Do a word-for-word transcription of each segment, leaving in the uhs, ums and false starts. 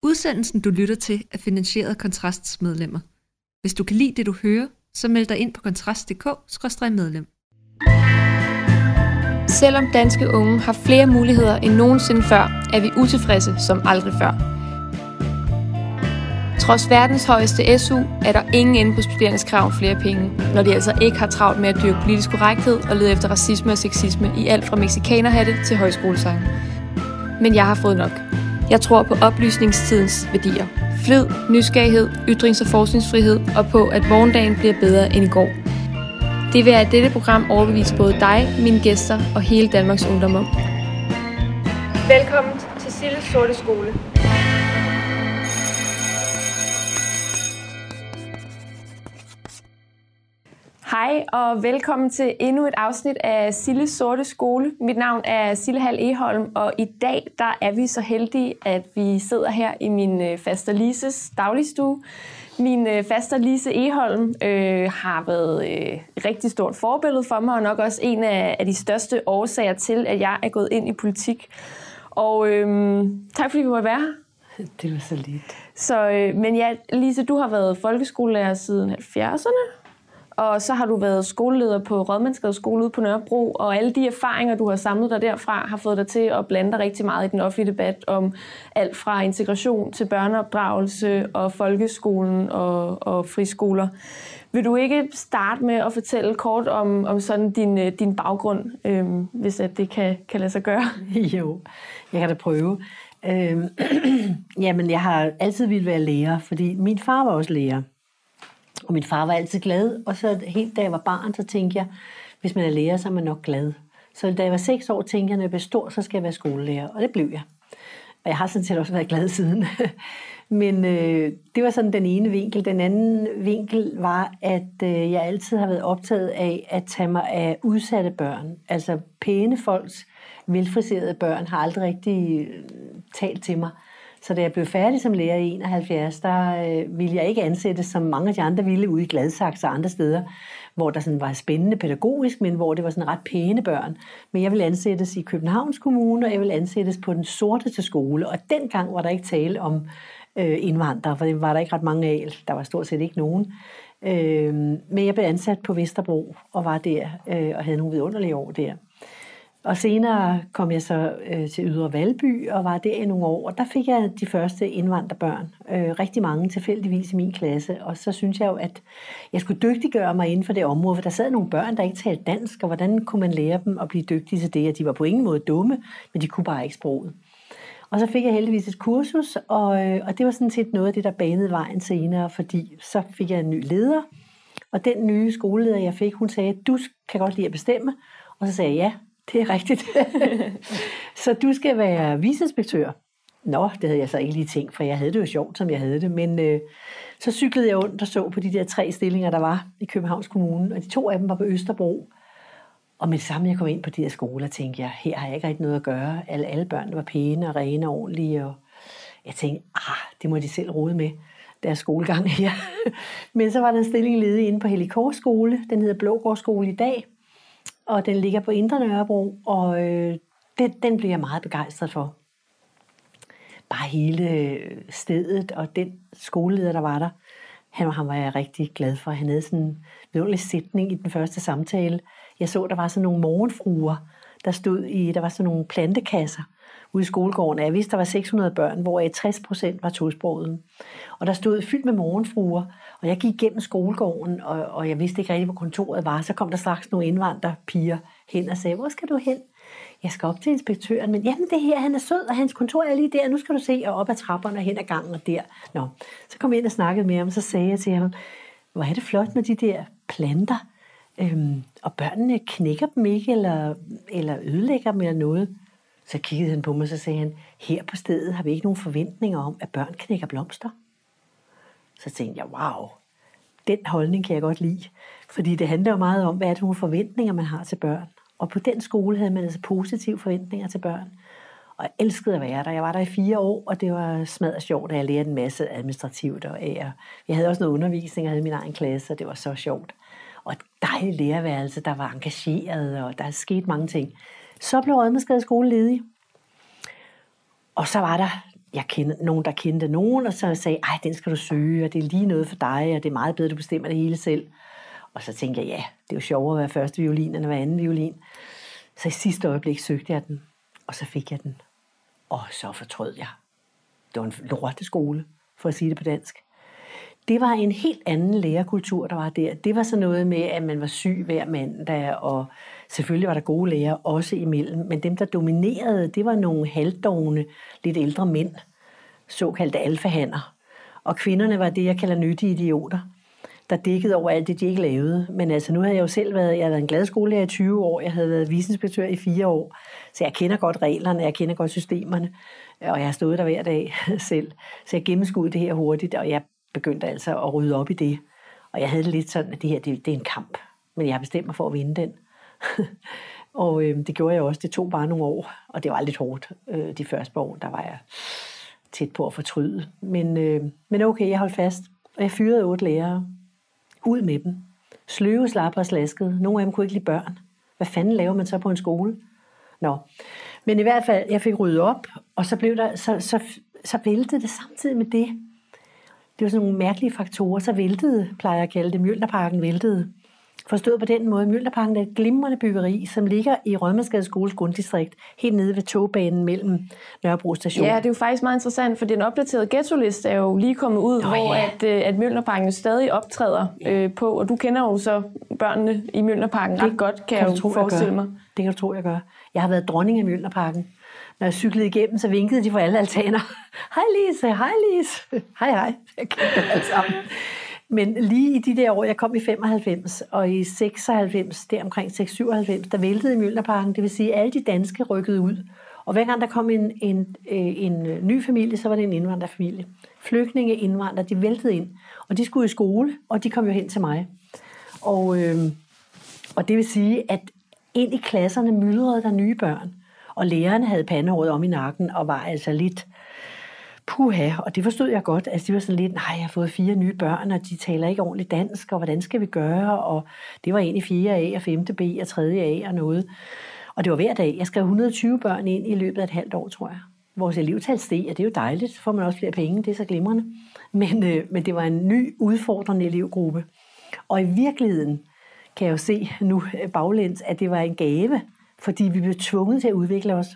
Udsendelsen, du lytter til, er finansieret af Kontrasts medlemmer. Hvis du kan lide det, du hører, så meld dig ind på kontrast punktum d k skråstreg medlem. Selvom danske unge har flere muligheder end nogensinde før, er vi utilfredse som aldrig før. Trods verdens højeste S U er der ingen ende på studerendes krav om flere penge, når de altså ikke har travlt med at dyrke politisk korrekthed og lede efter racisme og sexisme i alt fra mexikanerhatte til højskolesange. Men jeg har fået nok. Jeg tror på oplysningstidens værdier. Flid, nysgerrighed, ytrings- og forskningsfrihed og på, at morgendagen bliver bedre end i går. Det vil jeg i dette program overbevise både dig, mine gæster og hele Danmarks ungdom om. Velkommen til Silles Sorte Skole. Hej og velkommen til endnu et afsnit af Silles Sorte Skole. Mit navn er Sille Hall Egholm, og i dag der er vi så heldige, at vi sidder her i min faster Lises dagligstue. Min faster Lise Egholm øh, har været øh, rigtig stort forbillede for mig, og nok også en af, af de største årsager til, at jeg er gået ind i politik. Og øh, tak fordi vi måtte være her. Det var så lidt. Så, øh, men ja, Lise, du har været folkeskolelærer siden halvfjerdserne. Og så har du været skoleleder på Rådmandsgade Skole ude på Nørrebro, og alle de erfaringer, du har samlet dig derfra, har fået dig til at blande dig rigtig meget i den offentlige debat om alt fra integration til børneopdragelse og folkeskolen og, og friskoler. Vil du ikke starte med at fortælle kort om, om sådan din, din baggrund, øhm, hvis at det kan, kan lade sig gøre? Jo, jeg kan da prøve. Øhm, jamen, jeg har altid ville være lærer, fordi min far var også lærer. Og min far var altid glad, og så helt da jeg var barn, så tænkte jeg, hvis man er lærer, så er man nok glad. Så da jeg var seks år, tænkte jeg, når jeg bliver stor, så skal jeg være skolelærer, og det blev jeg. Og jeg har sådan set også været glad siden. Men øh, det var sådan den ene vinkel. Den anden vinkel var, at øh, jeg altid har været optaget af at tage mig af udsatte børn. Altså pæne folks velfriserede børn har aldrig rigtig øh, talt til mig. Så da jeg blev færdig som lærer i enoghalvfjerds, der øh, ville jeg ikke ansættes, som mange af de andre ville, ude i Gladsaxe og andre steder, hvor der sådan var spændende pædagogisk, men hvor det var sådan ret pæne børn. Men jeg ville ansættes i Københavns Kommune, og jeg ville ansættes på den sorte til skole. Og dengang var der ikke tale om øh, indvandrere, for det var der ikke ret mange af. Der var stort set ikke nogen. Øh, men jeg blev ansat på Vesterbro, og var der, øh, og havde nogle vidunderlige år der. Og senere kom jeg så øh, til Ydre Valby og var der i nogle år, og der fik jeg de første indvandrerbørn, øh, rigtig mange tilfældigvis i min klasse, og så synes jeg jo, at jeg skulle dygtiggøre mig inden for det område, for der sad nogle børn, der ikke talte dansk, og hvordan kunne man lære dem at blive dygtige til det, at de var på ingen måde dumme, men de kunne bare ikke sproget. Og så fik jeg heldigvis et kursus, og, øh, og det var sådan set noget af det, der banede vejen senere, fordi så fik jeg en ny leder, og den nye skoleleder, jeg fik, hun sagde, du kan godt lide at bestemme, og så sagde jeg ja. Det er rigtigt. Så du skal være viceinspektør. Nå, det havde jeg så ikke lige tænkt, for jeg havde det jo sjovt, som jeg havde det. Men øh, så cyklede jeg rundt og så på de der tre stillinger, der var i Københavns Kommune. Og de to af dem var på Østerbro. Og med det samme, jeg kom ind på de her skoler, tænkte jeg, her har jeg ikke rigtig noget at gøre. Alle, alle børn var pæne og rene og ordentlige. Og jeg tænkte, ah, det må de selv rode med, deres skolegang her. Men så var der en stilling ledig inde på Helligkors Skole. Den hedder Blågård Skole i dag. Og den ligger på Indre Nørrebro, og øh, den, den blev jeg meget begejstret for. Bare hele stedet og den skoleleder, der var der, han, han var jeg rigtig glad for. Han havde sådan en vidunderlig sætning i den første samtale. Jeg så, der var sådan nogle morgenfruer, der stod i, der var sådan nogle plantekasser ude i skolegården. Jeg vidste, der var seks hundrede børn, hvor tres procent var tosprogede. Og der stod fyldt med morgenfruer, og jeg gik gennem skolegården, og, og jeg vidste ikke rigtig, hvor kontoret var. Så kom der straks nogle indvandrerpiger hen og sagde, hvor skal du hen? Jeg skal op til inspektøren, men jamen det her, han er sød, og hans kontor er lige der, nu skal du se, og op ad trapperne og hen ad gangen og der. Nå, så kom jeg ind og snakkede med ham, og så sagde jeg til ham, hvor er det flot med de der planter, øhm, og børnene knækker dem ikke, eller, eller ødelægger dem eller noget. Så kiggede han på mig, og så sagde han, her på stedet har vi ikke nogen forventninger om, at børn knækker blomster. Så tænkte jeg, wow, den holdning kan jeg godt lide. Fordi det handler jo meget om, hvad er det nogle forventninger, man har til børn. Og på den skole havde man altså positive forventninger til børn. Og jeg elskede at være der. Jeg var der i fire år, og det var smadret sjovt, at jeg lærte en masse administrativt. Og jeg, jeg havde også noget undervisning, jeg havde min egen klasse, og det var så sjovt. Og et dejligt lærerværelse, der var engageret, og der er sket mange ting. Så blev Rådmandsgade Skole ledig. Og så var der jeg kender nogen, der kendte nogen, og så sagde, ej, den skal du søge, og det er lige noget for dig, og det er meget bedre, du bestemmer det hele selv. Og så tænkte jeg, ja, det er jo sjovere at være første violin, end at være anden violin. Så i sidste øjeblik søgte jeg den, og så fik jeg den. Og så fortrød jeg. Det var en lorteskole, for at sige det på dansk. Det var en helt anden lærerkultur, der var der. Det var så noget med, at man var syg hver mandag, og selvfølgelig var der gode lærere også imellem. Men dem, der dominerede, det var nogle halvdovne, lidt ældre mænd, såkaldte alfahanner. Og kvinderne var det, jeg kalder nyttige idioter, der dækkede over alt det, de ikke lavede. Men altså, nu havde jeg jo selv været, jeg havde været en glad skolelærer i tyve år, jeg havde været viceinspektør i fire år, så jeg kender godt reglerne, jeg kender godt systemerne, og jeg har stået der hver dag selv. Så jeg gennemskuede det her hurtigt, og jeg begyndte altså at rydde op i det. Og jeg havde det lidt sådan, at det her, det, det er en kamp, men jeg har bestemt mig for at vinde den. og øh, det gjorde jeg også, det tog bare nogle år, og det var lidt hårdt. Øh, de første år, der var jeg tæt på at fortryde. Men, øh, men okay, jeg holdt fast, og jeg fyrede otte lærere. Ud med dem. Sløve, slappe og slaskede. Nogle af dem kunne ikke lide børn. Hvad fanden laver man så på en skole? Nå. Men i hvert fald, jeg fik ryddet op, og så blev der, så, så, så væltede det samtidig med det. Det var sådan nogle mærkelige faktorer. Så væltede, plejer jeg at kalde det, Mjølnerparken væltede. Forstået på den måde, Mjølnerparken er et glimrende byggeri, som ligger i Rødmandsgade Skoles grunddistrikt, helt nede ved togbanen mellem Nørrebro Station. Ja, det er jo faktisk meget interessant, for den opdaterede ghettoliste er jo lige kommet ud, Nå, hvor ja. at, at Mjølnerparken stadig optræder ja. øh, på, og du kender jo så børnene i Mjølnerparken det ret godt, kan, kan jeg jo tro, forestille mig. Det kan du tro, jeg gør. Jeg har været dronning af Mjølnerparken. Når jeg cyklede igennem, så vinkede de fra alle altaner. Hej Lise, hej Lise. Hej hej. Jeg kendte dem alle sammen. Men lige i de der år, jeg kom i femoghalvfems, og i seksoghalvfems, der omkring seks syvoghalvfems, der væltede i Mjølnerparken, det vil sige, at alle de danske rykkede ud. Og hver gang der kom en, en, en ny familie, så var det en indvandrerfamilie. Flygtninge, indvandrere, de væltede ind, og de skulle i skole, og de kom jo hen til mig. Og, øh, og det vil sige, at ind i klasserne myldrede der nye børn, og lærerne havde pandehåret om i nakken, og var altså lidt... Puha, og det forstod jeg godt. Altså, de var sådan lidt, nej, jeg har fået fire nye børn, og de taler ikke ordentligt dansk, og hvordan skal vi gøre? Og det var en i fjerde A, og femte B, og tredje A, og noget. Og det var hver dag. Jeg skrev et hundrede og tyve børn ind i løbet af et halvt år, tror jeg. Vores elevtal steg, og det er jo dejligt, så får man også flere penge, det er så glimrende. Men, øh, men det var en ny, udfordrende elevgruppe. Og i virkeligheden kan jeg jo se nu baglæns, at det var en gave, fordi vi blev tvunget til at udvikle os.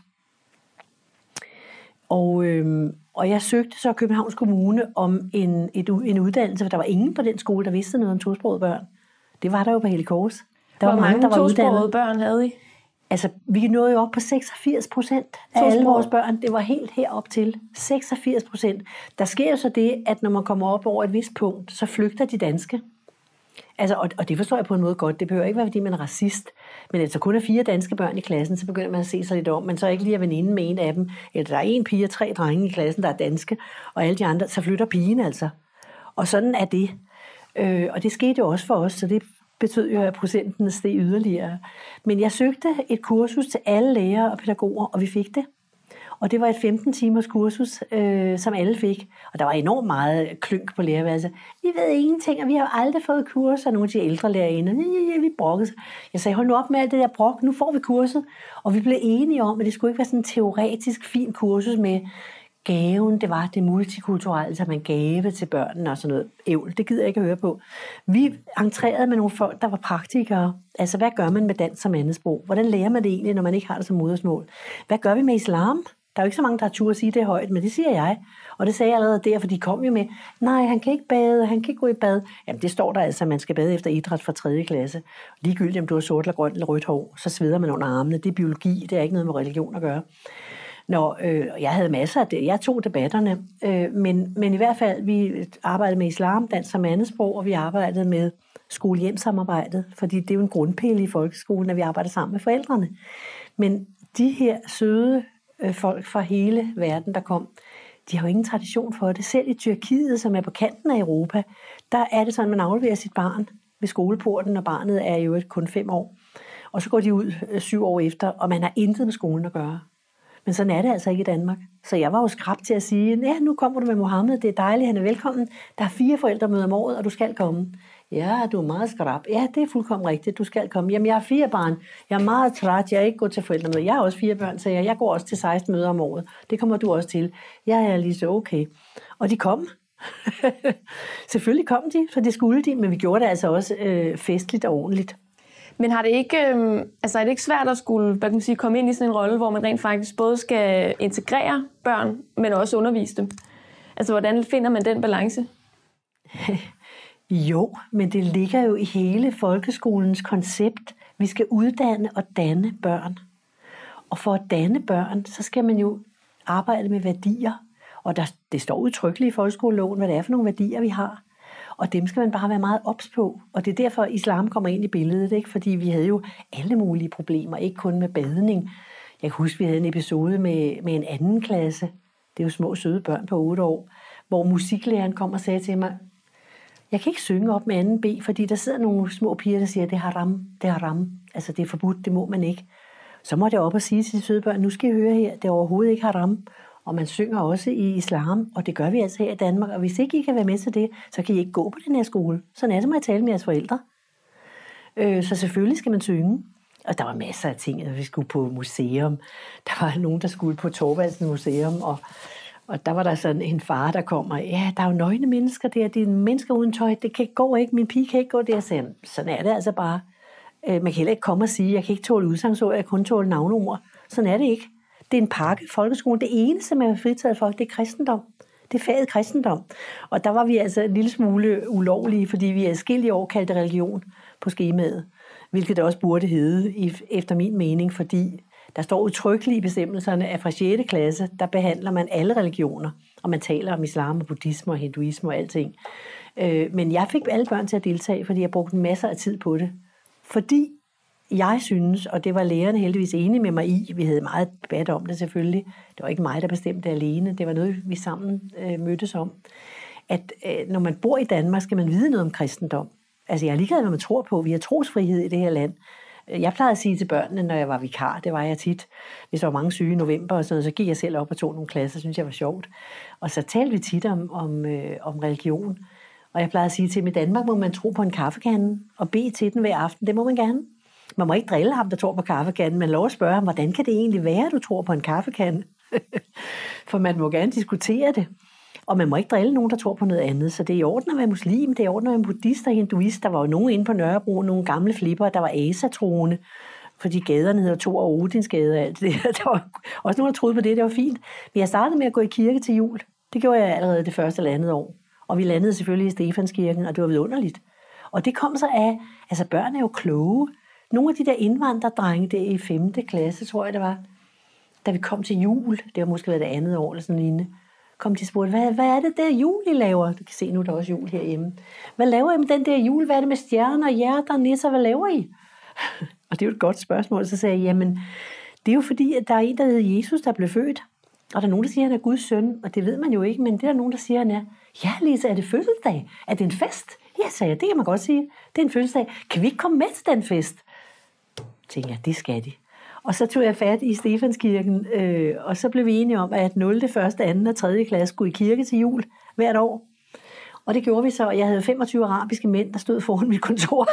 Og... Øh, Og jeg søgte så Københavns Kommune om en, et, en uddannelse, for der var ingen på den skole, der vidste noget om tosprogede børn. Det var der jo på Hellig Kors. Der Hvor var mange, mange der var tosprogede børn havde I? Altså, vi nåede jo op på seksogfirs procent af alle vores børn. Det var helt herop til. seksogfirs procent. Der sker jo så det, at når man kommer op over et vist punkt, så flygter de danske. Altså, og, og det forstår jeg på en måde godt. Det behøver ikke være, fordi man er racist. Men altså kun er fire danske børn i klassen, så begynder man at se sig lidt om. Man så ikke lige er veninde med en af dem. Eller der er en pige og tre drenge i klassen, der er danske. Og alle de andre, så flytter pigen altså. Og sådan er det. Øh, og det skete jo også for os, så det betød jo, at procenten steg yderligere. Men jeg søgte et kursus til alle lærere og pædagoger, og vi fik det. Og det var et femten timers kursus, øh, som alle fik. Og der var enormt meget klynk på lærerværelset. Vi ved ingenting, og vi har aldrig fået kurser. Nogle af de ældre lærerinder, vi brokkede sig. Jeg sagde, hold nu op med alt det der brok, nu får vi kurset. Og vi blev enige om, at det skulle ikke være sådan en teoretisk fin kursus med gaven. Det var det multikulturelle, så man gave til børnene og sådan noget. Ævl, det gider jeg ikke at høre på. Vi entrerede med nogle folk, der var praktikere. Altså, hvad gør man med dansk som andetsprog? Hvordan lærer man det egentlig, når man ikke har det som modersmål? Hvad gør vi med islam? Der er jo ikke så mange, der har tur at sige det højt, men det siger jeg. Og det sagde jeg allerede der, for de kom jo med, nej, han kan ikke bade, han kan ikke gå i bad. Jamen, det står der altså, at man skal bade efter idræt fra tredje klasse. Ligegyldigt, om du har sort eller grønt eller rødt hår, så sveder man under armene. Det er biologi, det er ikke noget med religion at gøre. Nå, øh, jeg havde masser af det. Jeg tog debatterne, øh, men, men i hvert fald, vi arbejdede med islam, dansk som andetsprog, og vi arbejdede med skole-hjem-samarbejdet, fordi det er jo en grundpille i folkeskolen, at vi arbejder sammen med forældrene. Men de her søde øh, folk fra hele verden, der kom, de har jo ingen tradition for det. Selv i Tyrkiet, som er på kanten af Europa, der er det sådan, at man afleverer sit barn ved skoleporten, og barnet er jo kun fem år. Og så går de ud øh, syv år efter, og man har intet med skolen at gøre. Men sådan er det altså ikke i Danmark. Så jeg var jo skrab til at sige, ja, nu kommer du med Mohammed, det er dejligt, han er velkommen. Der er fire forældremøder om året, og du skal komme. Ja, du er meget skrab. Ja, det er fuldkommen rigtigt. Du skal komme. Jamen, jeg har fire barn. Jeg er meget træt. Jeg er ikke gået til forældremøder. Jeg har også fire børn, så jeg, jeg går også til seksten møder om året. Det kommer du også til. Jeg er lige så okay. Og de kom. Selvfølgelig kom de, for det skulle de, men vi gjorde det altså også øh, festligt og ordentligt. Men har det ikke, øh, altså er det ikke svært at skulle, hvad kan man sige, komme ind i sådan en rolle, hvor man rent faktisk både skal integrere børn, men også undervise dem? Altså, hvordan finder man den balance? Jo, men det ligger jo i hele folkeskolens koncept. Vi skal uddanne og danne børn. Og for at danne børn, så skal man jo arbejde med værdier. Og der, det står udtrykkeligt i folkeskoleloven, hvad det er for nogle værdier, vi har. Og dem skal man bare være meget ops på. Og det er derfor, islam kommer ind i billedet, ikke? Fordi vi havde jo alle mulige problemer, ikke kun med badning. Jeg kan huske, vi havde en episode med, med en anden klasse. Det er jo små søde børn på otte år, hvor musiklæreren kom og sagde til mig, jeg kan ikke synge op med anden B, fordi der sidder nogle små piger, der siger, det er haram, det er haram. Altså, det er forbudt, det må man ikke. Så må jeg op og sige til de søde børn, nu skal I høre her, det er overhovedet ikke haram. Og man synger også i islam, og det gør vi altså her i Danmark. Og hvis ikke I kan være med til det, så kan I ikke gå på den her skole. Sådan er det, må jeg tale med jeres forældre. Øh, så selvfølgelig skal man synge. Og der var masser af ting, at vi skulle på museum. Der var nogen, der skulle på Thorvaldsens Museum, og Og der var der sådan en far, der kommer, ja, der er jo nøgne mennesker der, det er mennesker uden tøj, det kan gå ikke, min pige kan ikke gå der. Så sådan er det altså bare. Man kan heller ikke komme og sige, jeg kan ikke tåle udsangsord, jeg kan kun tåle navneord. Sådan er det ikke. Det er en pakke, folkeskolen. Det eneste, man er fritaget for, det er kristendom. Det er faget kristendom. Og der var vi altså en lille smule ulovlige, fordi vi adskillige år kaldte religion på skemaet, hvilket det også burde hedde, efter min mening, fordi der står udtrykkeligt i bestemmelserne, at fra sjette klasse, der behandler man alle religioner, og man taler om islam og buddhisme og hinduisme og alting. Men jeg fik alle børn til at deltage, fordi jeg brugte masser af tid på det. Fordi jeg synes, og det var lærerne heldigvis enige med mig i, vi havde meget debat om det selvfølgelig, det var ikke mig, der bestemte det alene, det var noget, vi sammen øh, mødtes om, at øh, når man bor i Danmark, skal man vide noget om kristendom. Altså jeg er ligeglad, hvad man tror på. Vi har trosfrihed i det her land. Jeg plejede at sige til børnene, når jeg var vikar, det var jeg tit, hvis der var mange syge i november og sådan noget, så gik jeg selv op og tog nogle klasser, synes jeg var sjovt. Og så talte vi tit om, om, øh, om religion. Og jeg plejede at sige til dem, i Danmark må man tro på en kaffekande og bede til den hver aften. Det må man gerne. Man må ikke drille ham, der tror på kaffekanden, men lov at spørge ham, hvordan kan det egentlig være, at du tror på en kaffekande? For man må gerne diskutere det. Og man må ikke drille nogen, der tror på noget andet. Så det er i orden at være muslim, det er i orden at være buddhist og hinduist. Der var jo nogen inde på Nørrebro, nogle gamle flipper, der var asatroende, fordi gaderne hedder Thor og Odinsgade og alt det der. Der var også nogen, der troede på det, det var fint. Men jeg startede med at gå i kirke til jul. Det gjorde jeg allerede det første eller andet år. Og vi landede selvfølgelig i Stefanskirken, og det var vidunderligt. Og det kom så af, altså børn er jo kloge. Nogle af de der indvandrerdrenge der i femte klasse, tror jeg det var, da vi kom til jul, det var måske været det andet år eller sådan lignende, kom de og spurgte, hvad, hvad er det der jul, I laver? Du kan se, nu er der også jul herhjemme. Hvad laver I med den der jul? Hvad er det med stjerner, hjerter, nisser? Hvad laver I? Og det er jo et godt spørgsmål. Så sagde jeg, jamen, det er jo fordi, at der er en, der hedder Jesus, der blev født. Og der er nogen, der siger, at han er Guds søn. Og det ved man jo ikke, men det er der nogen, der siger, at han er. Ja, Lisa, er det fødselsdag? Er det en fest? Ja, sagde jeg, det kan man godt sige. Det er en fødselsdag. Kan vi ikke komme med til den fest? Tænkte jeg, det skal de. Og så tog jeg fat i Stefanskirken, øh, og så blev vi enige om, at nul, første, anden og tredje klasse skulle i kirke til jul hvert år. Og det gjorde vi så. Jeg havde femogtyve arabiske mænd, der stod foran mit kontor.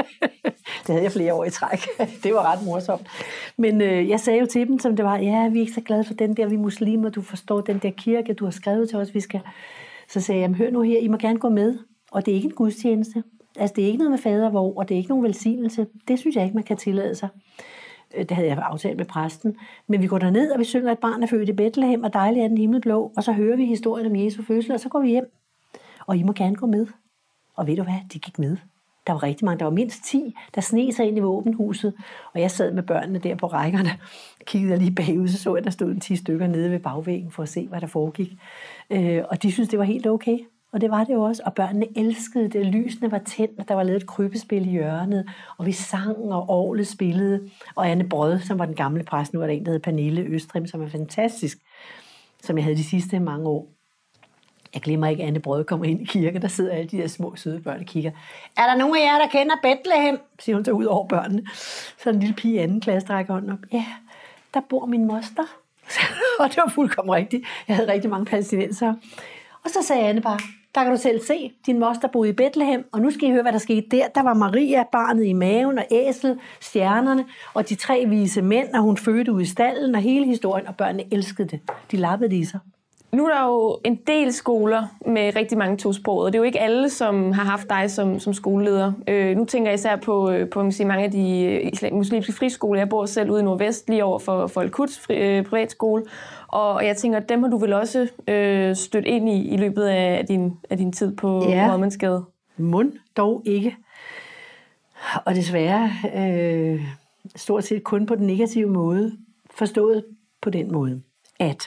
Det havde jeg flere år i træk. Det var ret morsomt. Men øh, jeg sagde jo til dem, som det var, ja, vi er ikke så glade for den der, vi er muslimer, du forstår den der kirke, du har skrevet til os, vi skal. Så sagde jeg, hør nu her, I må gerne gå med. Og det er ikke en gudstjeneste. Altså, det er ikke noget med fadervor, og det er ikke nogen velsignelse. Det synes jeg ikke, man kan tillade sig. Det havde jeg aftalt med præsten. Men vi går derned, og vi synger, at barn er født i Bethlehem, og dejligt er den himmelblå. Og så hører vi historien om Jesu fødsel, og så går vi hjem. Og I må gerne gå med. Og ved du hvad? De gik med. Der var rigtig mange. Der var mindst ti, der sneg sig ind i våbenhuset. Og jeg sad med børnene der på rækkerne. Kiggede jeg lige bagud, så så jeg, der stod en ti stykker nede ved bagvæggen for at se, hvad der foregik. Og de syntes, det var helt okay. Og det var det jo også. Og børnene elskede det. Lysene var tændt, og der var lavet et krybespil i hjørnet. Og vi sang, og orglet spillede. Og Anne Brød, som var den gamle præst, nu var der en, der hed Pernille Østrim, som er fantastisk, som jeg havde de sidste mange år. Jeg glemmer ikke, at Anne Brød kommer ind i kirken, der sidder alle de der små, søde børn og kigger. Er der nogen af jer, der kender Bethlehem? Siger hun så ud over børnene. Så en lille pige i anden klasse rækker hånden op. Ja, der bor min moster. Og det var fuldkommen rigtigt. Jeg havde rigtig mange palæstinensere. Og så sagde Anne bare, der kan du selv se, din moster boede i Bethlehem, og nu skal I høre, hvad der skete der. Der var Maria, barnet i maven, og æsel, stjernerne, og de tre vise mænd, og hun fødte ud i stallen, og hele historien, og børnene elskede det. De lappede det i sig. Nu er der jo en del skoler med rigtig mange tosprogede, og det er jo ikke alle, som har haft dig som, som skoleleder. Øh, nu tænker jeg især på, på man sige, mange af de muslimske friskoler. Jeg bor selv ude i Nordvest, lige over for, for Al-Quds øh, privatskole, og jeg tænker, dem har du vel også øh, stødt ind i i løbet af din, af din tid på ja. Rådmandsgade? Mund dog ikke. Og desværre øh, stort set kun på den negative måde, forstået på den måde, at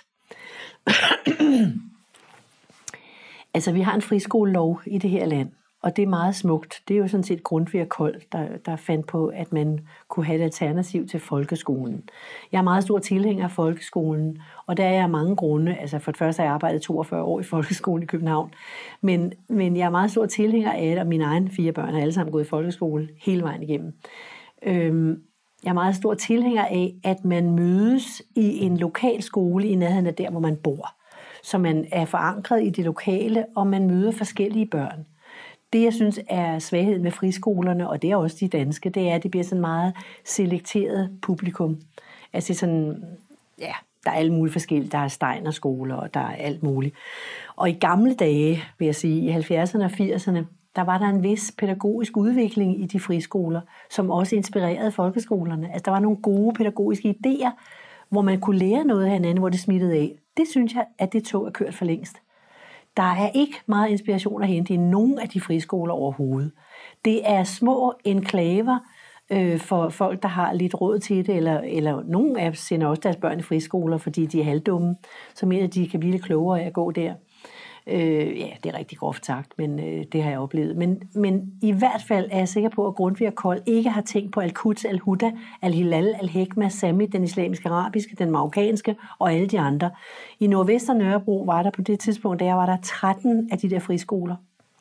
altså, vi har en friskolelov i det her land, og det er meget smukt. Det er jo sådan set Grundtvig og Kold, der, der fandt på, at man kunne have et alternativ til folkeskolen. Jeg er meget stor tilhænger af folkeskolen, og der er jeg mange grunde. Altså, for det første har jeg arbejdet toogfyrre år i folkeskolen i København, men, men jeg er meget stor tilhænger af det, og mine egne fire børn har alle sammen gået i folkeskole hele vejen igennem. Øhm, Jeg er meget stor tilhænger af, at man mødes i en lokal skole i nærheden af der, hvor man bor. Så man er forankret i det lokale, og man møder forskellige børn. Det, jeg synes er svagheden med friskolerne, og det er også de danske, det er, at det bliver sådan meget selekteret publikum. Altså sådan, ja, der er alle mulige forskellige. Der er Steiner-skoler, og der er alt muligt. Og i gamle dage, vil jeg sige, i halvfjerdserne og firserne, der var der en vis pædagogisk udvikling i de friskoler, som også inspirerede folkeskolerne. Altså, der var nogle gode pædagogiske idéer, hvor man kunne lære noget af hinanden, hvor det smittede af. Det synes jeg, at det tog er kørt for længst. Der er ikke meget inspiration at hente i nogen af de friskoler overhovedet. Det er små enklaver øh, for folk, der har lidt råd til det, eller, eller nogen af dem sender også deres børn i friskoler, fordi de er halvdumme, så mener de kan blive lidt klogere af at gå der. Øh, ja, det er rigtig groft sagt, men øh, det har jeg oplevet. Men, men i hvert fald er jeg sikker på, at Grundtvig og Kold ikke har tænkt på Al-Quds, Al-Huda, Al-Hilal, Al-Hekma, Sami, den islamiske, arabiske, den marokkanske og alle de andre. I Nordvest og Nørrebro var der på det tidspunkt, der var der tretten af de der friskoler.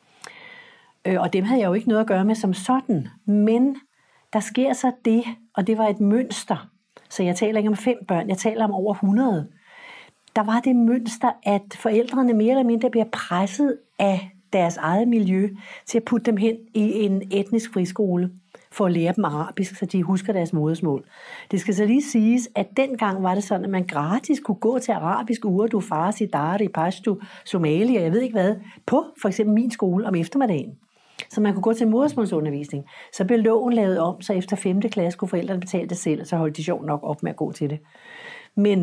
Øh, og dem havde jeg jo ikke noget at gøre med som sådan. Men der sker så det, og det var et mønster. Så jeg taler ikke om fem børn, jeg taler om over hundrede. Der var det mønster, at forældrene mere eller mindre bliver presset af deres eget miljø til at putte dem hen i en etnisk friskole for at lære dem arabisk, så de husker deres modersmål. Det skal så lige siges, at dengang var det sådan, at man gratis kunne gå til arabisk urdu, farsi, dari, pashto, somali og jeg ved ikke hvad, på for eksempel min skole om eftermiddagen. Så man kunne gå til modersmålsundervisning. Så blev loven lavet om, så efter femte klasse kunne forældrene betale det selv, og så holdt de sjovt nok op med at gå til det. Men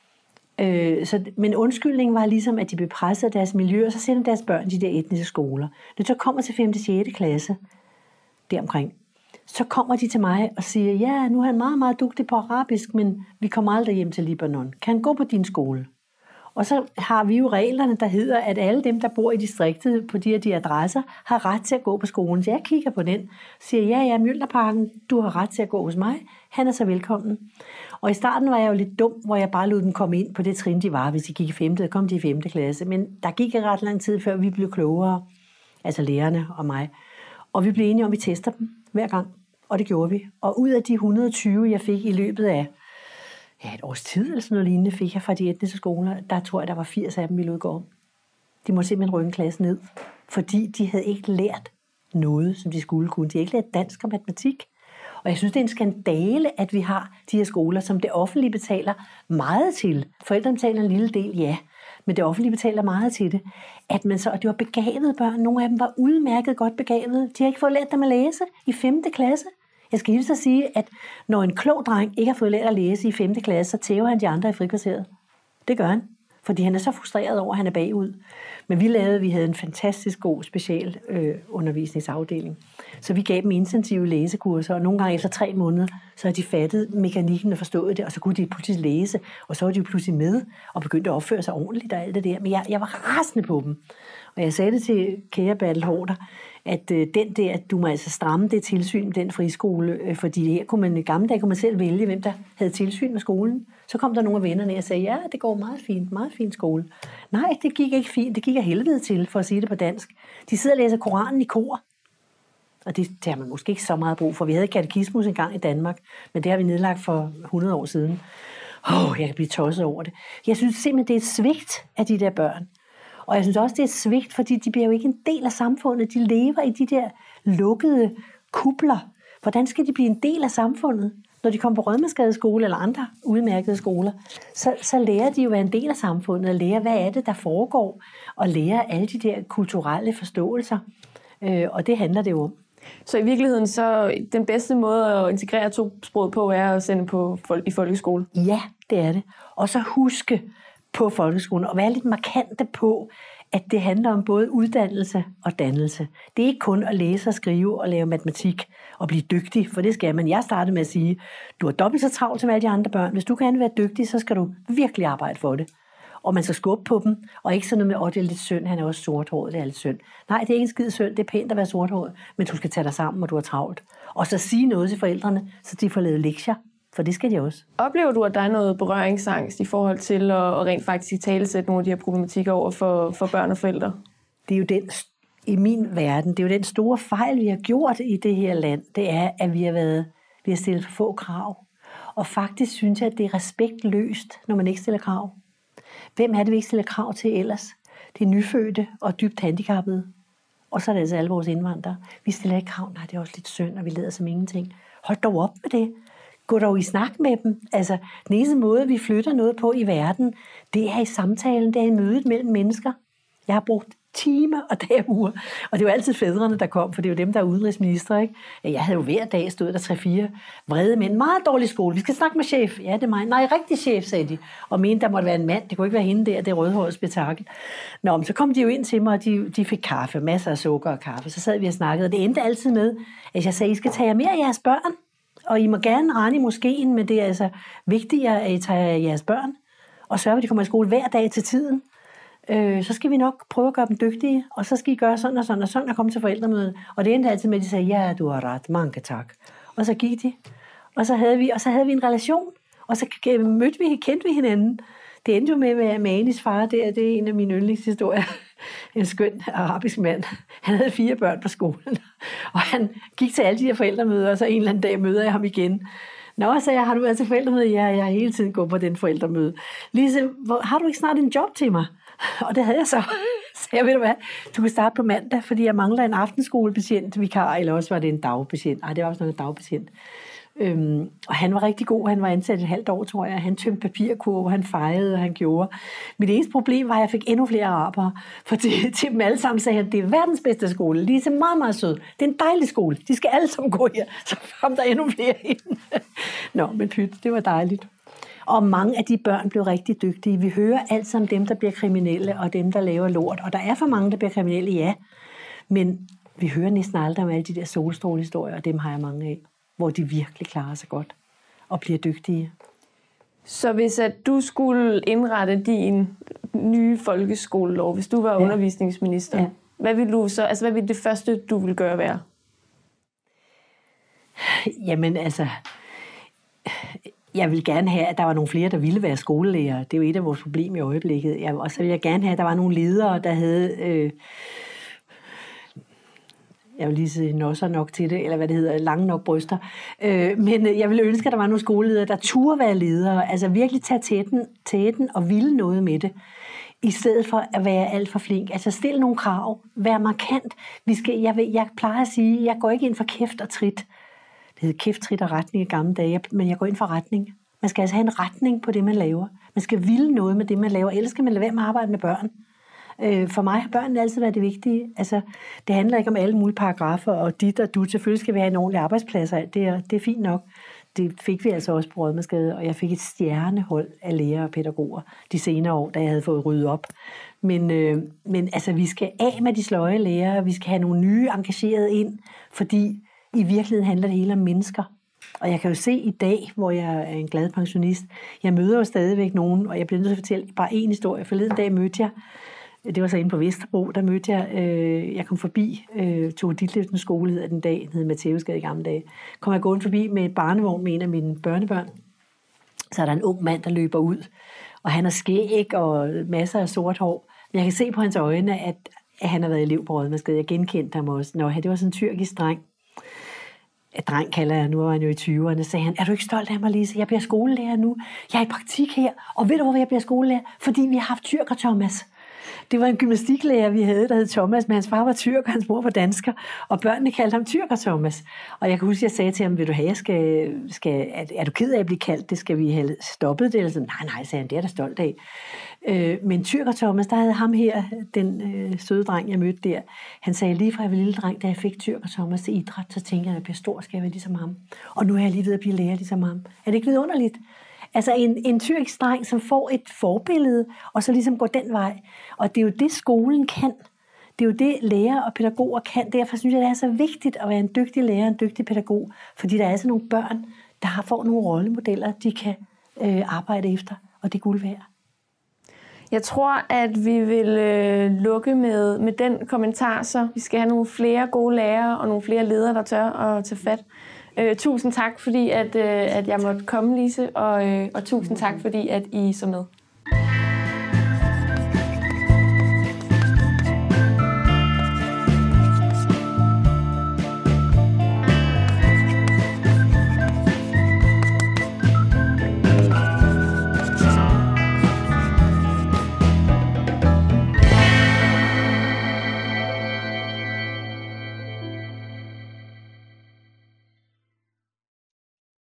Øh, så, men undskyldningen var ligesom, at de blev presset af deres miljø, og så sendte deres børn de der etniske skoler. Når de så kommer til femte og sjette klasse, deromkring, så kommer de til mig og siger, ja, nu er han meget, meget dygtig på arabisk, men vi kommer aldrig hjem til Libanon. Kan han gå på din skole? Og så har vi jo reglerne, der hedder, at alle dem, der bor i distriktet på de her de adresser, har ret til at gå på skolen. Så jeg kigger på den, siger, ja, ja, Mjølnerparken, du har ret til at gå hos mig. Han er så velkommen. Og i starten var jeg jo lidt dum, hvor jeg bare lod dem komme ind på det trin, de var. Hvis de gik i femte, kom de i femte klasse. Men der gik ikke ret lang tid, før vi blev klogere, altså lærerne og mig. Og vi blev enige om, at vi tester dem hver gang. Og det gjorde vi. Og ud af de et hundrede og tyve, jeg fik i løbet af ja, et års tid eller sådan noget lignende, fik jeg fra de etniske skoler, der tror jeg, der var firs af dem, vi lod gå om. De måtte simpelthen rykke en klasse ned, fordi de havde ikke lært noget, som de skulle kunne. De havde ikke lært dansk og matematik. Og jeg synes, det er en skandale, at vi har de her skoler, som det offentlige betaler meget til. Forældrene betaler en lille del, ja, men det offentlige betaler meget til det. At man så, og det var begavede børn, nogle af dem var udmærket godt begavede. De har ikke fået lært dem at læse i femte klasse. Jeg skal hilse at sige, at når en klog dreng ikke har fået lært at læse i femte klasse, så tæver han de andre i frikvarteret. Det gør han, fordi han er så frustreret over, at han er bagud. Men vi lavede, vi havde en fantastisk god special øh, undervisningsafdeling. Så vi gav dem intensive læsekurser, og nogle gange efter tre måneder, så har de fattet mekanikken og forstået det, og så kunne de pludselig læse, og så var de jo pludselig med, og begyndte at opføre sig ordentligt og alt det der. Men jeg, jeg var rasende på dem. Og jeg sagde det til kære Bertel Haarder, at øh, den der, du må altså stramme det tilsyn med den friskole, øh, fordi her kunne man i gamle dage kunne man selv vælge, hvem der havde tilsyn med skolen. Så kom der nogle af vennerne og sagde, ja, det går meget fint, meget fin skole. Nej, det gik ikke fint, det gik af helvede til, for at sige det på dansk. De sidder og læser Koranen i kor, og det, det har man måske ikke så meget brug for. Vi havde katekismus engang i Danmark, men det har vi nedlagt for hundrede år siden. Åh, oh, jeg kan blive tosset over det. Jeg synes simpelthen, det er et svigt af de der børn. Og jeg synes også, det er et svigt, fordi de bliver jo ikke en del af samfundet. De lever i de der lukkede kupler. Hvordan skal de blive en del af samfundet? Når de kommer på Rådmandsgade skole eller andre udmærkede skoler, så, så lærer de jo at være en del af samfundet, og lærer, hvad er det, der foregår, og lærer alle de der kulturelle forståelser. Øh, og det handler det jo om. Så i virkeligheden, så den bedste måde at integrere tosproget på, er at sende på folk, i folkeskole? Ja, det er det. Og så huske på folkeskolen, og være lidt markante på, at det handler om både uddannelse og dannelse. Det er ikke kun at læse og skrive og lave matematik og blive dygtig, for det skal man. Jeg startede med at sige, du har dobbelt så travlt som alle de andre børn. Hvis du gerne vil være dygtig, så skal du virkelig arbejde for det. Og man skal skubbe på dem, og ikke sådan noget med, åh, oh, det er lidt synd, han er også sorthåret, det er lidt synd. Nej, det er ikke en skid synd, det er pænt at være sorthåret, men du skal tage dig sammen, og du har travlt. Og så sige noget til forældrene, så de får lavet lektier, for det skal de også. Oplever du, at der er noget berøringsangst i forhold til at, at rent faktisk italesætte nogle af de her problematikker over for, for børn og forældre? Det er jo den, i min verden, det er jo den store fejl, vi har gjort i det her land, det er, at vi har været, vi har stillet for få krav. Og faktisk synes jeg, at det er respektløst, når man ikke stiller krav. Hvem er det, vi ikke stiller krav til ellers? Det er nyfødte og dybt handicappede. Og så er det altså alle vores indvandrere. Vi stiller ikke krav. Nej, det er også lidt synd, og vi lader som ingenting. Hold dog op med det. Gå dog i snak med dem. Altså, den eneste måde, vi flytter noget på i verden, det er i samtalen, det er i mødet mellem mennesker. Jeg har brugt timer og dage og uger. Og det er jo altid fædrene, der kom, for det er jo dem, der er udenrigsminister, ikke? Jeg havde jo hver dag stået der tre-fire vrede mænd. Meget dårlig skole. Vi skal snakke med chef. Ja, det er mig. Nej, rigtig chef, sagde de. Og mente, der måtte være en mand. Det kunne ikke være hende der, det rødhårede spektakel. Nå, men så kom de jo ind til mig, og de, de fik kaffe. Masser af sukker og kaffe. Så sad vi og snakkede, og det endte altid med, at jeg sagde, I skal tage jer mere af jeres børn. Og I må gerne rende i moskéen, men det er altså vigtigere, at I tager jeres børn. Og sørge, at de kommer i skole hver dag til tiden. Øh, så skal vi nok prøve at gøre dem dygtige, og så skal I gøre sådan og sådan og sådan og komme til forældremødet. Og det endte altid med, at de sagde, ja, du har ret, mange tak. Og så gik de, og så havde vi, og så havde vi en relation, og så mødte vi, kendte vi hinanden. Det endte jo med, med Anis far, det er, det er en af mine yndlingshistorier. En skøn arabisk mand. Han havde fire børn på skolen, og han gik til alle de her forældremøder, og så en eller anden dag møder jeg ham igen. Nå, sagde jeg, har du været til forældremøde? Ja, jeg har hele tiden gået på den forældremøde. Lise, har du ikke snart en job til mig? Og det havde jeg så. Så jeg ved du hvad, du kan starte på mandag, fordi jeg mangler en aftenskolebetjent vikar, eller også var det en dagbetjent. Nej, det var også noget dagbetjent. Øhm, og han var rigtig god, han var ansat et halvt år, tror jeg. Han tømte papirkurve, han fejede, og han gjorde. Mit eneste problem var, at jeg fik endnu flere arabere. For til, til dem alle sammen sagde han, det er verdens bedste skole. De er så meget, meget søde. Det er en dejlig skole. De skal alle sammen gå her. Så kom der endnu flere ind. Nå, men pyt, det var dejligt. Og mange af de børn blev rigtig dygtige. Vi hører alt om dem, der bliver kriminelle, og dem, der laver lort. Og der er for mange, der bliver kriminelle, ja. Men vi hører næsten aldrig om alle de der solstrålehistorier, og dem har jeg mange af, hvor de virkelig klarer sig godt og bliver dygtige. Så hvis at du skulle indrette din nye folkeskolelov, hvis du var ja. undervisningsminister, ja. hvad ville du så, altså hvad ville det første, du ville gøre være? Jamen altså, jeg vil gerne have, at der var nogle flere, der ville være skolelærer. Det er jo et af vores problemer i øjeblikket. Jeg, og så vil jeg gerne have, at der var nogle ledere, der havde, øh, jeg vil lige sige nosser nok til det, eller hvad det hedder, lange nok bryster. Øh, men jeg ville ønske, at der var nogle skoleledere, der turde være ledere, altså virkelig tage tæten, tæten og ville noget med det, i stedet for at være alt for flink. Altså stille nogle krav, være markant. Vi skal, jeg, vil, jeg plejer at sige, jeg går ikke ind for kæft og trit. Det hedder kæft, trit og retning i gamle dage, men jeg går ind for retning. Man skal altså have en retning på det, man laver. Man skal ville noget med det, man laver, ellers skal man lade være med at arbejde med børn. For mig har børnene altid været det vigtige. Altså, det handler ikke om alle mulige paragrafer, og dit og du. Selvfølgelig skal vi have en ordentlig arbejdsplads. Det er, det er fint nok. Det fik vi altså også på Rådmandsgade, og jeg fik et stjernehold af lærere og pædagoger de senere år, da jeg havde fået ryddet op. Men, øh, men altså, vi skal af med de sløje lærere, vi skal have nogle nye engageret ind, fordi i virkeligheden handler det hele om mennesker. Og jeg kan jo se i dag, hvor jeg er en glad pensionist, jeg møder jo stadigvæk nogen, og jeg bliver nødt til at fortælle bare en historie. Forleden dag mødte jeg, det var så inde på Vesterbro, der mødte jeg, øh, jeg kom forbi, øh, Tove Ditlevsens skole hedder den dag, den hed Matthæusgade i gamle dage, kom jeg gående forbi med et barnevogn med en af mine børnebørn, så er der en ung mand, der løber ud, og han har skæg og masser af sort hår, men jeg kan se på hans øjne, at, at han har været elev på Rådmandsgade, jeg genkendte ham også, nå, det var sådan en tyrkisk dreng, dreng kalder jeg, nu var han jo i tyverne, sagde han, er du ikke stolt af mig, Lise? Jeg bliver skolelærer nu, jeg er i praktik her, og ved du hvorfor jeg bliver skolelærer? Fordi vi har haft tyrker, Thomas. Det var en gymnastiklærer, vi havde, der hed Thomas, men hans far var tyrker, hans mor var dansker, og børnene kaldte ham Tyrker Thomas. Og jeg kan huske, at jeg sagde til ham, vil du have, jeg skal, skal, er, er du ked af at blive kaldt det? Skal vi have stoppet det? Eller sådan, nej, nej, sagde han, det er jeg da stolt af. Øh, men Tyrker Thomas, der havde ham her, den øh, søde dreng, jeg mødte der, han sagde lige fra jeg var lille dreng, da jeg fik Tyrker Thomas til idræt, så tænkte jeg, at jeg bliver stor, skal jeg være ligesom ham. Og nu er jeg lige ved at blive lærer ligesom ham. Er det ikke vidunderligt? Altså en, en tyrkisk dreng, som får et forbillede, og så ligesom går den vej. Og det er jo det, skolen kan. Det er jo det, lærer og pædagoger kan. Derfor synes jeg, det er så vigtigt at være en dygtig lærer og en dygtig pædagog. Fordi der er altså nogle børn, der har får nogle rollemodeller, de kan øh, arbejde efter, og det er guld værd. Jeg tror, at vi vil øh, lukke med, med den kommentar, så vi skal have nogle flere gode lærere og nogle flere ledere, der tør at tage fat. Øh, tusind tak, fordi at, øh, at jeg måtte komme, Lise, og, øh, og tusind tak, fordi at I så med.